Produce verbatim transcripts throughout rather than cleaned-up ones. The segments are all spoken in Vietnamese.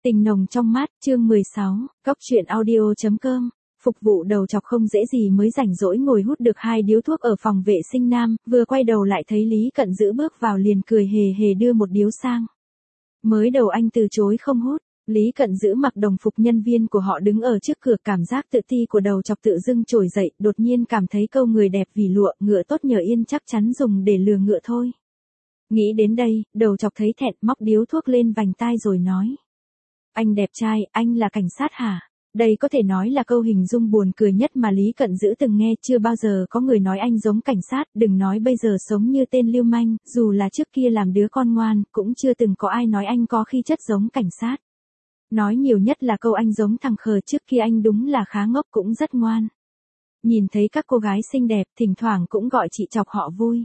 Tình nồng trong mát, chương mười sáu, Cóc truyện audio.com. Phục vụ đầu chọc không dễ gì mới rảnh rỗi ngồi hút được hai điếu thuốc ở phòng vệ sinh nam, vừa quay đầu lại thấy Lý Cận Dữ bước vào liền cười hề hề đưa một điếu sang. Mới đầu anh từ chối không hút, Lý Cận Dữ mặc đồng phục nhân viên của họ đứng ở trước cửa, cảm giác tự ti của đầu chọc tự dưng trồi dậy, đột nhiên cảm thấy câu người đẹp vì lụa, ngựa tốt nhờ yên chắc chắn dùng để lừa ngựa thôi. Nghĩ đến đây, đầu chọc thấy thẹn, móc điếu thuốc lên vành tai rồi nói. Anh đẹp trai, anh là cảnh sát hả? Đây có thể nói là câu hình dung buồn cười nhất mà Lý Cận Dữ từng nghe, chưa bao giờ có người nói anh giống cảnh sát, đừng nói bây giờ sống như tên lưu manh, dù là trước kia làm đứa con ngoan, cũng chưa từng có ai nói anh có khí chất giống cảnh sát. Nói nhiều nhất là câu anh giống thằng khờ, trước kia anh đúng là khá ngốc cũng rất ngoan. Nhìn thấy các cô gái xinh đẹp, thỉnh thoảng cũng gọi chị chọc họ vui.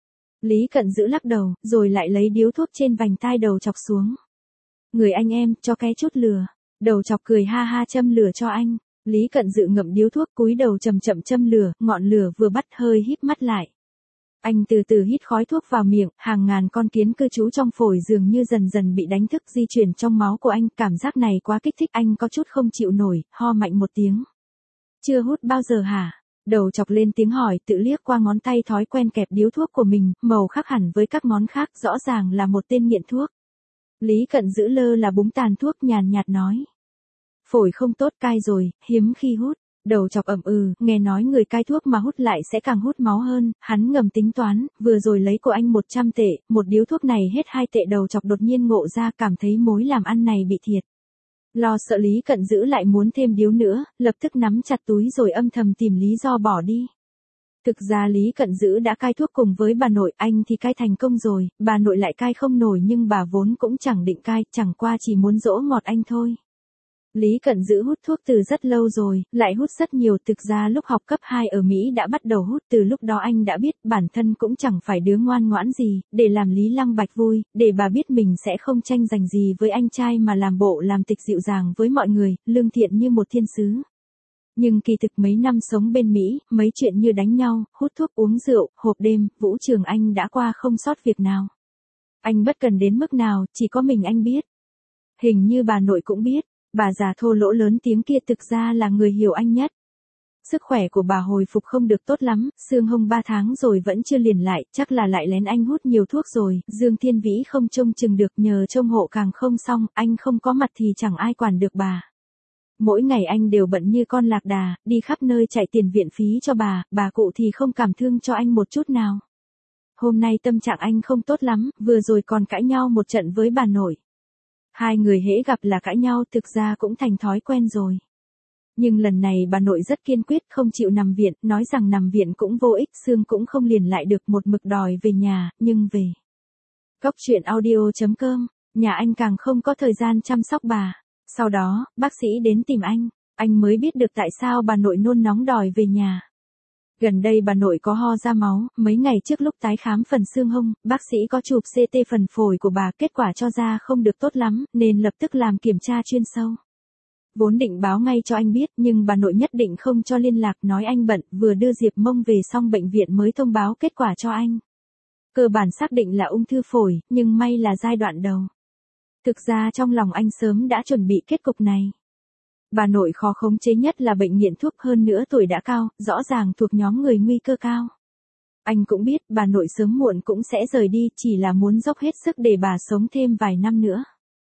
Lý Cận Dữ lắc đầu, rồi lại lấy điếu thuốc trên vành tai đầu chọc xuống. Người anh em, cho ké chút lừa. Đầu chọc cười ha ha châm lửa cho anh. Lý Cận Dữ ngậm điếu thuốc cúi đầu chậm chậm châm lửa, ngọn lửa vừa bắt hơi híp mắt lại. Anh từ từ hít khói thuốc vào miệng, hàng ngàn con kiến cư trú trong phổi dường như dần dần bị đánh thức di chuyển trong máu của anh, cảm giác này quá kích thích, anh có chút không chịu nổi, ho mạnh một tiếng. Chưa hút bao giờ hả? Đầu chọc lên tiếng hỏi, tự liếc qua ngón tay thói quen kẹp điếu thuốc của mình, màu khác hẳn với các ngón khác, rõ ràng là một tên nghiện thuốc. Lý Cận Dữ lơ là búng tàn thuốc nhàn nhạt nói. Phổi không tốt, cai rồi, hiếm khi hút. Đầu chọc ậm ừ, nghe nói người cai thuốc mà hút lại sẽ càng hút máu hơn, hắn ngầm tính toán, vừa rồi lấy của anh một trăm tệ, một điếu thuốc này hết hai tệ. Đầu chọc đột nhiên ngộ ra, cảm thấy mối làm ăn này bị thiệt. Lo sợ Lý Cận Dữ lại muốn thêm điếu nữa, lập tức nắm chặt túi rồi âm thầm tìm lý do bỏ đi. Thực ra Lý Cận Dữ đã cai thuốc cùng với bà nội, anh thì cai thành công rồi, bà nội lại cai không nổi, nhưng bà vốn cũng chẳng định cai, chẳng qua chỉ muốn dỗ ngọt anh thôi. Lý Cận Dữ hút thuốc từ rất lâu rồi, lại hút rất nhiều, thực ra lúc học cấp hai ở Mỹ đã bắt đầu hút, từ lúc đó anh đã biết bản thân cũng chẳng phải đứa ngoan ngoãn gì, để làm Lý Lăng Bạch vui, để bà biết mình sẽ không tranh giành gì với anh trai mà làm bộ làm tịch dịu dàng với mọi người, lương thiện như một thiên sứ. Nhưng kỳ thực mấy năm sống bên Mỹ, mấy chuyện như đánh nhau, hút thuốc uống rượu, hộp đêm, vũ trường anh đã qua không sót việc nào. Anh bất cần đến mức nào, chỉ có mình anh biết. Hình như bà nội cũng biết. Bà già thô lỗ lớn tiếng kia thực ra là người hiểu anh nhất. Sức khỏe của bà hồi phục không được tốt lắm, xương hông ba tháng rồi vẫn chưa liền lại, chắc là lại lén anh hút nhiều thuốc rồi. Dương Thiên Vĩ không trông chừng được, nhờ trông hộ càng không xong, anh không có mặt thì chẳng ai quản được bà. Mỗi ngày anh đều bận như con lạc đà, đi khắp nơi chạy tiền viện phí cho bà, bà cụ thì không cảm thương cho anh một chút nào. Hôm nay tâm trạng anh không tốt lắm, vừa rồi còn cãi nhau một trận với bà nội. Hai người hễ gặp là cãi nhau, thực ra cũng thành thói quen rồi. Nhưng lần này bà nội rất kiên quyết, không chịu nằm viện, nói rằng nằm viện cũng vô ích, xương cũng không liền lại được, một mực đòi về nhà, nhưng về. Cóc truyện audio.com, nhà anh càng không có thời gian chăm sóc bà. Sau đó, bác sĩ đến tìm anh, anh mới biết được tại sao bà nội nôn nóng đòi về nhà. Gần đây bà nội có ho ra máu, mấy ngày trước lúc tái khám phần xương hông, bác sĩ có chụp xê tê phần phổi của bà, kết quả cho ra không được tốt lắm, nên lập tức làm kiểm tra chuyên sâu. Vốn định báo ngay cho anh biết, nhưng bà nội nhất định không cho liên lạc, nói anh bận, vừa đưa Diệp Mông về xong bệnh viện mới thông báo kết quả cho anh. Cơ bản xác định là ung thư phổi, nhưng may là giai đoạn đầu. Thực ra trong lòng anh sớm đã chuẩn bị kết cục này. Bà nội khó khống chế nhất là bệnh nghiện thuốc, hơn nữa tuổi đã cao, rõ ràng thuộc nhóm người nguy cơ cao. Anh cũng biết bà nội sớm muộn cũng sẽ rời đi, chỉ là muốn dốc hết sức để bà sống thêm vài năm nữa.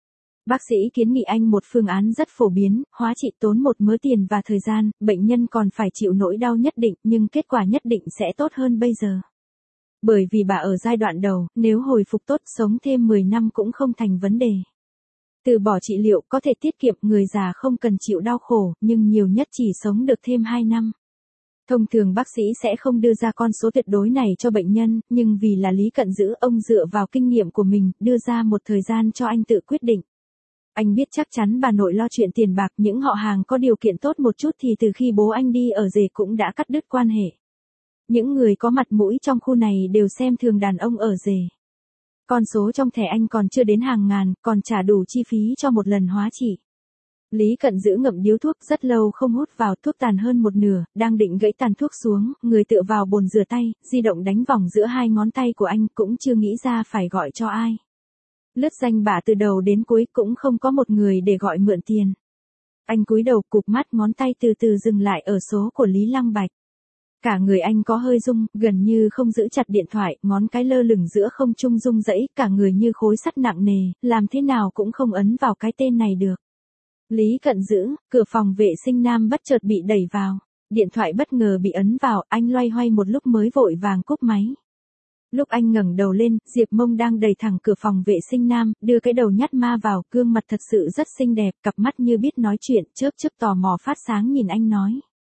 Bác sĩ kiến nghị anh một phương án rất phổ biến, hóa trị tốn một mớ tiền và thời gian, bệnh nhân còn phải chịu nỗi đau nhất định, nhưng kết quả nhất định sẽ tốt hơn bây giờ. Bởi vì bà ở giai đoạn đầu, nếu hồi phục tốt sống thêm mười năm cũng không thành vấn đề. Từ bỏ trị liệu có thể tiết kiệm, người già không cần chịu đau khổ, nhưng nhiều nhất chỉ sống được thêm hai năm. Thông thường bác sĩ sẽ không đưa ra con số tuyệt đối này cho bệnh nhân, nhưng vì là Lý Cận Dữ, ông dựa vào kinh nghiệm của mình, đưa ra một thời gian cho anh tự quyết định. Anh biết chắc chắn bà nội lo chuyện tiền bạc, những họ hàng có điều kiện tốt một chút thì từ khi bố anh đi ở rể cũng đã cắt đứt quan hệ. Những người có mặt mũi trong khu này đều xem thường đàn ông ở rể. Con số trong thẻ anh còn chưa đến hàng ngàn, còn trả đủ chi phí cho một lần hóa trị. Lý Cận Dữ ngậm điếu thuốc rất lâu không hút vào, thuốc tàn hơn một nửa, đang định gãy tàn thuốc xuống, người tựa vào bồn rửa tay, di động đánh vòng giữa hai ngón tay của anh, cũng chưa nghĩ ra phải gọi cho ai. Lướt danh bạ từ đầu đến cuối cũng không có một người để gọi mượn tiền. Anh cúi đầu cụp mắt, ngón tay từ từ dừng lại ở số của Lý Lăng Bạch. Cả người anh có hơi rung, gần như không giữ chặt điện thoại, ngón cái lơ lửng giữa không trung rung rẩy, cả người như khối sắt nặng nề, làm thế nào cũng không ấn vào cái tên này được. Lý Cận Dữ, cửa phòng vệ sinh nam bất chợt bị đẩy vào. Điện thoại bất ngờ bị ấn vào, anh loay hoay một lúc mới vội vàng cúp máy. Lúc anh ngẩng đầu lên, Diệp Mông đang đẩy thẳng cửa phòng vệ sinh nam, đưa cái đầu nhát ma vào, gương mặt thật sự rất xinh đẹp, cặp mắt như biết nói chuyện, chớp chớp tò mò phát sáng nhìn anh nói.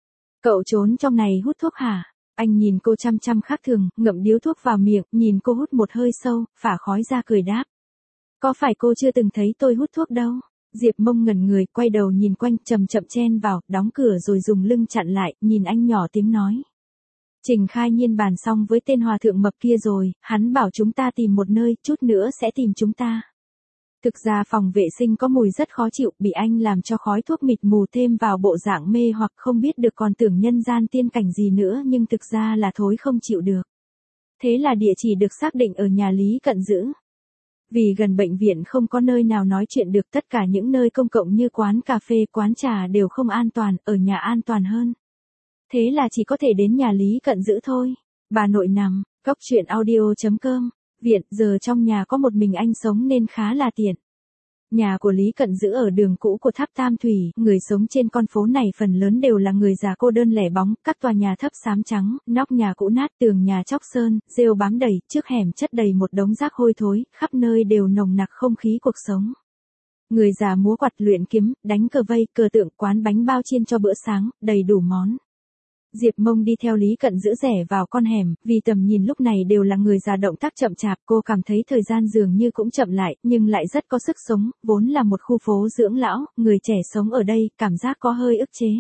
Cậu trốn trong này hút thuốc hả? Anh nhìn cô chăm chăm khác thường, ngậm điếu thuốc vào miệng, nhìn cô hút một hơi sâu, phả khói ra cười đáp. Có phải cô chưa từng thấy tôi hút thuốc đâu? Diệp Mông ngẩn người, quay đầu nhìn quanh, chậm chậm chen vào, đóng cửa rồi dùng lưng chặn lại, nhìn anh nhỏ tiếng nói. Trình Khai Nhiên bàn xong với tên hòa thượng mập kia rồi, hắn bảo chúng ta tìm một nơi, chút nữa sẽ tìm chúng ta. Thực ra phòng vệ sinh có mùi rất khó chịu, bị anh làm cho khói thuốc mịt mù thêm vào bộ dạng mê hoặc không biết được còn tưởng nhân gian tiên cảnh gì nữa, nhưng thực ra là thối không chịu được. Thế là địa chỉ được xác định ở nhà Lý Cận Dữ. Vì gần bệnh viện không có nơi nào nói chuyện được, tất cả những nơi công cộng như quán cà phê, quán trà đều không an toàn, ở nhà an toàn hơn. Thế là chỉ có thể đến nhà Lý Cận Dữ thôi. Bà nội nằm, góc truyện audio chấm com. Viện, giờ trong nhà có một mình anh sống nên khá là tiện. Nhà của Lý Cận Dữ ở đường cũ của Tháp Tam Thủy, người sống trên con phố này phần lớn đều là người già cô đơn lẻ bóng, các tòa nhà thấp xám trắng, nóc nhà cũ nát, tường nhà chóc sơn, rêu bám đầy, trước hẻm chất đầy một đống rác hôi thối, khắp nơi đều nồng nặc không khí cuộc sống. Người già múa quạt luyện kiếm, đánh cờ vây, cờ tượng, quán bánh bao chiên cho bữa sáng, đầy đủ món. Diệp Mông đi theo Lý Cận Dữ rẽ vào con hẻm, vì tầm nhìn lúc này đều là người già động tác chậm chạp, cô cảm thấy thời gian dường như cũng chậm lại, nhưng lại rất có sức sống, vốn là một khu phố dưỡng lão, người trẻ sống ở đây, cảm giác có hơi ức chế.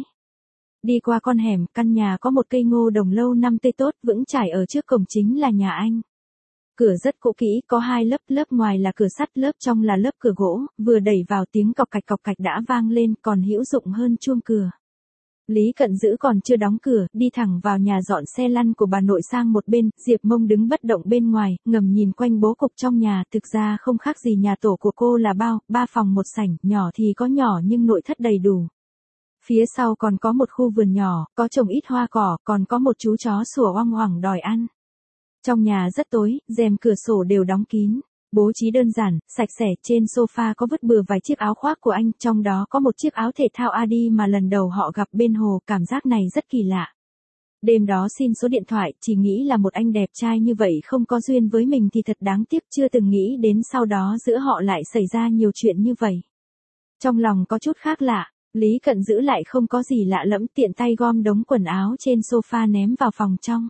Đi qua con hẻm, căn nhà có một cây ngô đồng lâu năm tươi tốt, vững chãi ở trước cổng chính là nhà anh. Cửa rất cũ kỹ, có hai lớp, lớp ngoài là cửa sắt, lớp trong là lớp cửa gỗ, vừa đẩy vào tiếng cọc cạch cọc cạch đã vang lên, còn hữu dụng hơn chuông cửa. Lý Cận Dữ còn chưa đóng cửa, đi thẳng vào nhà dọn xe lăn của bà nội sang một bên, Diệp Mông đứng bất động bên ngoài, ngầm nhìn quanh bố cục trong nhà, thực ra không khác gì nhà tổ của cô là bao, ba phòng một sảnh, nhỏ thì có nhỏ nhưng nội thất đầy đủ. Phía sau còn có một khu vườn nhỏ, có trồng ít hoa cỏ, còn có một chú chó sủa oang oảng đòi ăn. Trong nhà rất tối, rèm cửa sổ đều đóng kín. Bố trí đơn giản, sạch sẽ, trên sofa có vứt bừa vài chiếc áo khoác của anh, trong đó có một chiếc áo thể thao Adi mà lần đầu họ gặp bên hồ, cảm giác này rất kỳ lạ. Đêm đó xin số điện thoại, chỉ nghĩ là một anh đẹp trai như vậy không có duyên với mình thì thật đáng tiếc, chưa từng nghĩ đến sau đó giữa họ lại xảy ra nhiều chuyện như vậy. Trong lòng có chút khác lạ, Lý Cận Dữ lại không có gì lạ lẫm, tiện tay gom đống quần áo trên sofa ném vào phòng trong.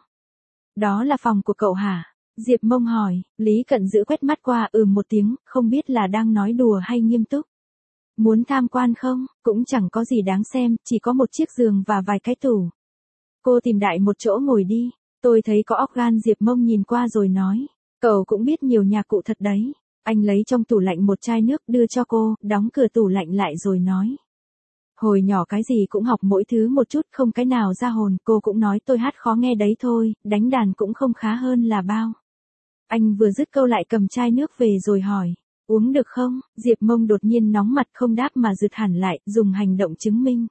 Đó là phòng của cậu hả? Diệp Mông hỏi, Lý Cận Dữ quét mắt qua, ừm một tiếng, không biết là đang nói đùa hay nghiêm túc. Muốn tham quan không? Cũng chẳng có gì đáng xem, chỉ có một chiếc giường và vài cái tủ. Cô tìm đại một chỗ ngồi đi, tôi thấy có óc gan. Diệp Mông nhìn qua rồi nói, cậu cũng biết nhiều nhà cụ thật đấy. Anh lấy trong tủ lạnh một chai nước đưa cho cô, đóng cửa tủ lạnh lại rồi nói. Hồi nhỏ cái gì cũng học mỗi thứ một chút, không cái nào ra hồn, cô cũng nói tôi hát khó nghe đấy thôi, đánh đàn cũng không khá hơn là bao. Anh vừa dứt câu lại cầm chai nước về rồi hỏi, uống được không? Diệp Mông đột nhiên nóng mặt không đáp mà rụt hẳn lại, dùng hành động chứng minh.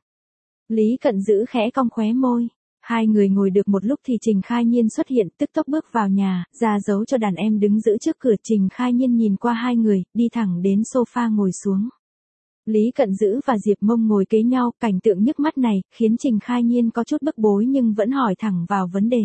Lý Cận Dữ khẽ cong khóe môi. Hai người ngồi được một lúc thì Trình Khai Nhiên xuất hiện, tức tốc bước vào nhà, ra dấu cho đàn em đứng giữ trước cửa. Trình Khai Nhiên nhìn qua hai người, đi thẳng đến sofa ngồi xuống. Lý Cận Dữ và Diệp Mông ngồi kế nhau, cảnh tượng nhức mắt này, khiến Trình Khai Nhiên có chút bức bối nhưng vẫn hỏi thẳng vào vấn đề.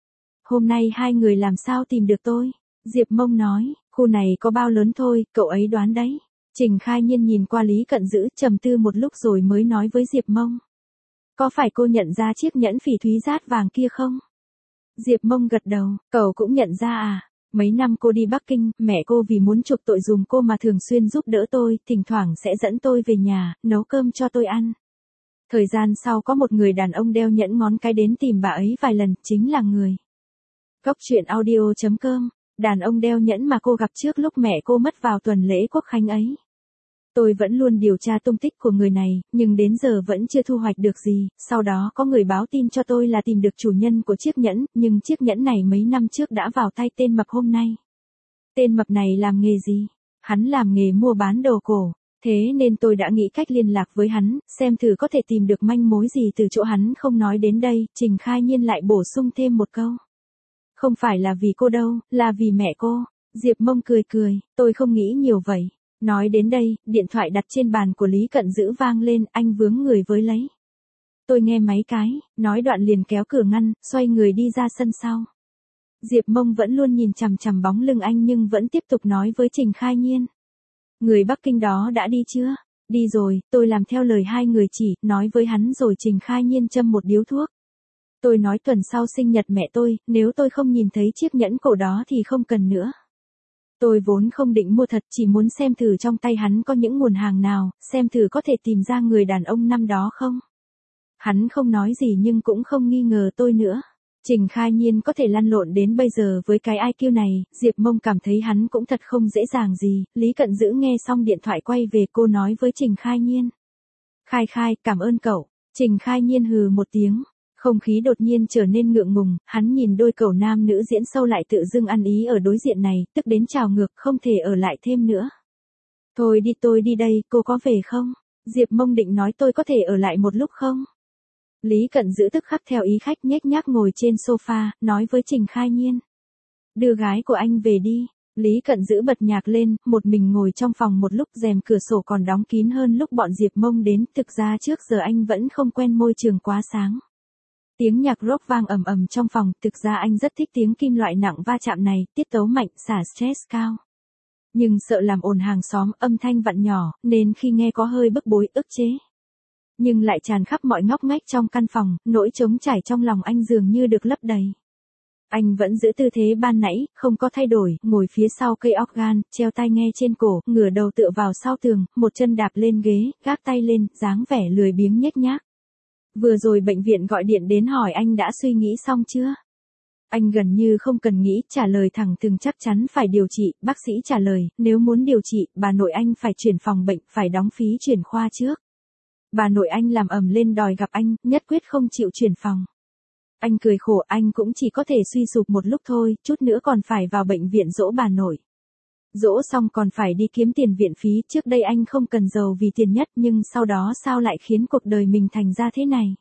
Hôm nay hai người làm sao tìm được tôi? Diệp Mông nói, khu này có bao lớn thôi, cậu ấy đoán đấy. Trình Khai Nhiên nhìn qua Lý Cận Dữ, trầm tư một lúc rồi mới nói với Diệp Mông. Có phải cô nhận ra chiếc nhẫn phỉ thúy rát vàng kia không? Diệp Mông gật đầu, cậu cũng nhận ra à? Mấy năm cô đi Bắc Kinh, mẹ cô vì muốn chuộc tội dùm cô mà thường xuyên giúp đỡ tôi, thỉnh thoảng sẽ dẫn tôi về nhà, nấu cơm cho tôi ăn. Thời gian sau có một người đàn ông đeo nhẫn ngón cái đến tìm bà ấy vài lần, chính là người. Góc truyện audio chấm com, đàn ông đeo nhẫn mà cô gặp trước lúc mẹ cô mất vào tuần lễ Quốc Khánh ấy. Tôi vẫn luôn điều tra tung tích của người này, nhưng đến giờ vẫn chưa thu hoạch được gì, sau đó có người báo tin cho tôi là tìm được chủ nhân của chiếc nhẫn, nhưng chiếc nhẫn này mấy năm trước đã vào tay tên mập hôm nay. Tên mập này làm nghề gì? Hắn làm nghề mua bán đồ cổ, thế nên tôi đã nghĩ cách liên lạc với hắn, xem thử có thể tìm được manh mối gì từ chỗ hắn không nói đến đây, Trình Khai Nhiên lại bổ sung thêm một câu. Không phải là vì cô đâu, là vì mẹ cô. Diệp Mông cười cười, tôi không nghĩ nhiều vậy. Nói đến đây, điện thoại đặt trên bàn của Lý Cận Dữ vang lên, anh vướng người với lấy. Tôi nghe máy cái, nói đoạn liền kéo cửa ngăn, xoay người đi ra sân sau. Diệp Mông vẫn luôn nhìn chằm chằm bóng lưng anh nhưng vẫn tiếp tục nói với Trình Khai Nhiên. Người Bắc Kinh đó đã đi chưa? Đi rồi, tôi làm theo lời hai người chỉ, nói với hắn rồi Trình Khai Nhiên châm một điếu thuốc. Tôi nói tuần sau sinh nhật mẹ tôi, nếu tôi không nhìn thấy chiếc nhẫn cổ đó thì không cần nữa. Tôi vốn không định mua thật, chỉ muốn xem thử trong tay hắn có những nguồn hàng nào, xem thử có thể tìm ra người đàn ông năm đó không. Hắn không nói gì nhưng cũng không nghi ngờ tôi nữa. Trình Khai Nhiên có thể lăn lộn đến bây giờ với cái i kiu này, Diệp Mông cảm thấy hắn cũng thật không dễ dàng gì. Lý Cận Dữ nghe xong điện thoại quay về, cô nói với Trình Khai Nhiên. Khai Khai, cảm ơn cậu. Trình Khai Nhiên hừ một tiếng. Không khí đột nhiên trở nên ngượng ngùng, hắn nhìn đôi cậu nam nữ diễn sâu lại tự dưng ăn ý ở đối diện này, tức đến trào ngược, không thể ở lại thêm nữa. Thôi đi, tôi đi đây, cô có về không? Diệp Mông định nói tôi có thể ở lại một lúc không? Lý Cận Dữ tức khắc theo ý khách nhếch nhác ngồi trên sofa, nói với Trình Khai Nhiên. Đưa gái của anh về đi. Lý Cận Dữ bật nhạc lên, một mình ngồi trong phòng một lúc, rèm cửa sổ còn đóng kín hơn lúc bọn Diệp Mông đến, thực ra trước giờ anh vẫn không quen môi trường quá sáng. Tiếng nhạc rock vang ầm ầm trong phòng, thực ra anh rất thích tiếng kim loại nặng va chạm này, tiết tấu mạnh, xả stress cao. Nhưng sợ làm ồn hàng xóm, âm thanh vặn nhỏ, nên khi nghe có hơi bức bối, ức chế. Nhưng lại tràn khắp mọi ngóc ngách trong căn phòng, nỗi trống trải trong lòng anh dường như được lấp đầy. Anh vẫn giữ tư thế ban nãy, không có thay đổi, ngồi phía sau cây organ, treo tai nghe trên cổ, ngửa đầu tựa vào sau tường, một chân đạp lên ghế, gác tay lên, dáng vẻ lười biếng nhếch nhác. Vừa rồi bệnh viện gọi điện đến hỏi anh đã suy nghĩ xong chưa? Anh gần như không cần nghĩ, trả lời thẳng thừng chắc chắn phải điều trị, bác sĩ trả lời, nếu muốn điều trị, bà nội anh phải chuyển phòng bệnh, phải đóng phí chuyển khoa trước. Bà nội anh làm ầm lên đòi gặp anh, nhất quyết không chịu chuyển phòng. Anh cười khổ, anh cũng chỉ có thể suy sụp một lúc thôi, chút nữa còn phải vào bệnh viện dỗ bà nội. Dỗ xong còn phải đi kiếm tiền viện phí, trước đây anh không cần giàu vì tiền nhất nhưng sau đó sao lại khiến cuộc đời mình thành ra thế này.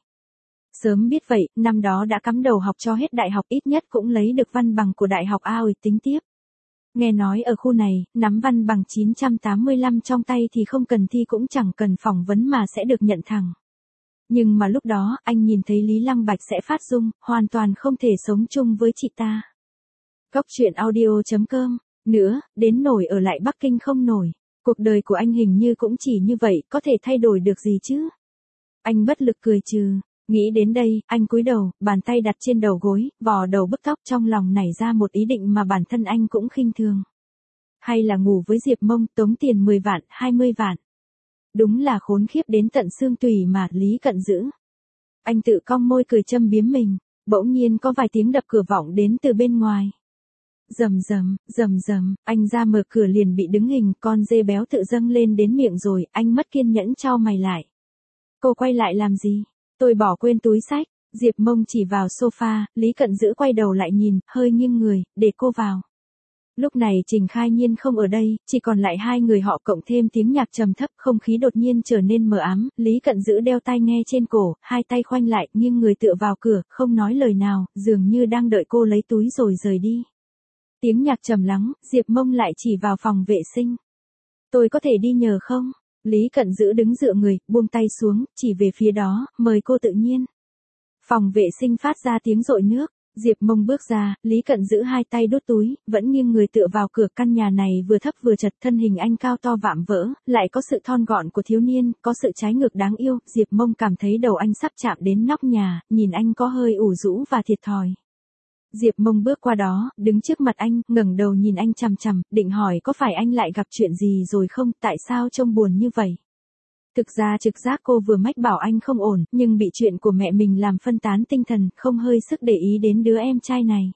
Sớm biết vậy, năm đó đã cắm đầu học cho hết đại học, ít nhất cũng lấy được văn bằng của đại học a ôi tính tiếp. Nghe nói ở khu này, nắm văn bằng chín trăm tám mươi lăm trong tay thì không cần thi cũng chẳng cần phỏng vấn mà sẽ được nhận thẳng. Nhưng mà lúc đó, anh nhìn thấy Lý Lăng Bạch sẽ phát rung, hoàn toàn không thể sống chung với chị ta. Góc truyện audio chấm com. Nữa, đến nổi ở lại Bắc Kinh không nổi. Cuộc đời của anh hình như cũng chỉ như vậy, có thể thay đổi được gì chứ? Anh bất lực cười trừ. Nghĩ đến đây, anh cúi đầu, bàn tay đặt trên đầu gối, vò đầu bức tóc, trong lòng nảy ra một ý định mà bản thân anh cũng khinh thường. Hay là ngủ với Diệp Mông, tống tiền mười vạn, hai mươi vạn. Đúng là khốn khiếp đến tận xương tủy mà, Lý Cận Dữ. Anh tự cong môi cười châm biếm mình, bỗng nhiên có vài tiếng đập cửa vọng đến từ bên ngoài. Rầm rầm, rầm rầm, anh ra mở cửa liền bị đứng hình, con dê béo tự dâng lên đến miệng rồi, anh mất kiên nhẫn chau mày lại. Cô quay lại làm gì? Tôi bỏ quên túi xách. Diệp Mông chỉ vào sofa, Lý Cận Dữ quay đầu lại nhìn, hơi nghiêng người, để cô vào. Lúc này Trình Khai Nhiên không ở đây, chỉ còn lại hai người họ cộng thêm tiếng nhạc trầm thấp, không khí đột nhiên trở nên mờ ám, Lý Cận Dữ đeo tai nghe trên cổ, hai tay khoanh lại, nghiêng người tựa vào cửa, không nói lời nào, dường như đang đợi cô lấy túi rồi rời đi. Tiếng nhạc trầm lắng, Diệp Mông lại chỉ vào phòng vệ sinh. Tôi có thể đi nhờ không? Lý Cận Dữ đứng dựa người, buông tay xuống, chỉ về phía đó, mời cô tự nhiên. Phòng vệ sinh phát ra tiếng rội nước, Diệp Mông bước ra, Lý Cận Dữ hai tay đút túi, vẫn nghiêng người tựa vào cửa, căn nhà này vừa thấp vừa chật, thân hình anh cao to vạm vỡ, lại có sự thon gọn của thiếu niên, có sự trái ngược đáng yêu, Diệp Mông cảm thấy đầu anh sắp chạm đến nóc nhà, nhìn anh có hơi ủ rũ và thiệt thòi. Diệp Mông bước qua đó, đứng trước mặt anh, ngẩng đầu nhìn anh chằm chằm, định hỏi có phải anh lại gặp chuyện gì rồi không, tại sao trông buồn như vậy. Thực ra trực giác cô vừa mách bảo anh không ổn, nhưng bị chuyện của mẹ mình làm phân tán tinh thần, không hơi sức để ý đến đứa em trai này.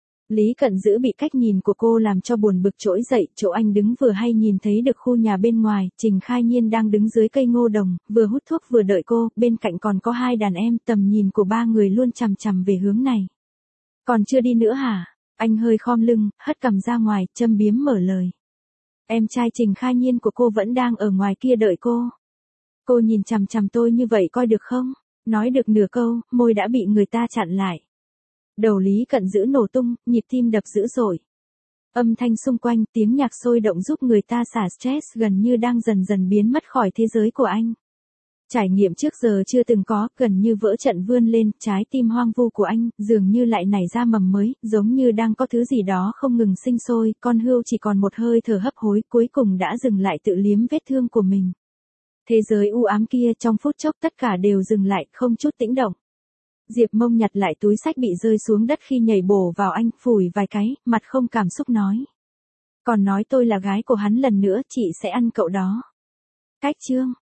Lý Cận Dữ bị cách nhìn của cô làm cho buồn bực trỗi dậy, chỗ anh đứng vừa hay nhìn thấy được khu nhà bên ngoài, Trình Khai Nhiên đang đứng dưới cây ngô đồng, vừa hút thuốc vừa đợi cô, bên cạnh còn có hai đàn em, tầm nhìn của ba người luôn chằm chằm về hướng này. Còn chưa đi nữa hả? Anh hơi khom lưng, hất cằm ra ngoài, châm biếm mở lời. Em trai Trình Kha Nhiên của cô vẫn đang ở ngoài kia đợi cô. Cô nhìn chằm chằm tôi như vậy coi được không? Nói được nửa câu, môi đã bị người ta chặn lại. Đầu Lý Cận Dữ nổ tung, nhịp tim đập dữ dội. Âm thanh xung quanh, tiếng nhạc sôi động giúp người ta xả stress gần như đang dần dần biến mất khỏi thế giới của anh. Trải nghiệm trước giờ chưa từng có, gần như vỡ trận vươn lên, trái tim hoang vu của anh, dường như lại nảy ra mầm mới, giống như đang có thứ gì đó không ngừng sinh sôi, con hươu chỉ còn một hơi thở hấp hối, cuối cùng đã dừng lại tự liếm vết thương của mình. Thế giới u ám kia trong phút chốc tất cả đều dừng lại, không chút tĩnh động. Diệp Mông nhặt lại túi xách bị rơi xuống đất khi nhảy bổ vào anh, phủi vài cái, mặt không cảm xúc nói. Còn nói tôi là gái của hắn lần nữa, chị sẽ ăn cậu đó. Cách chương.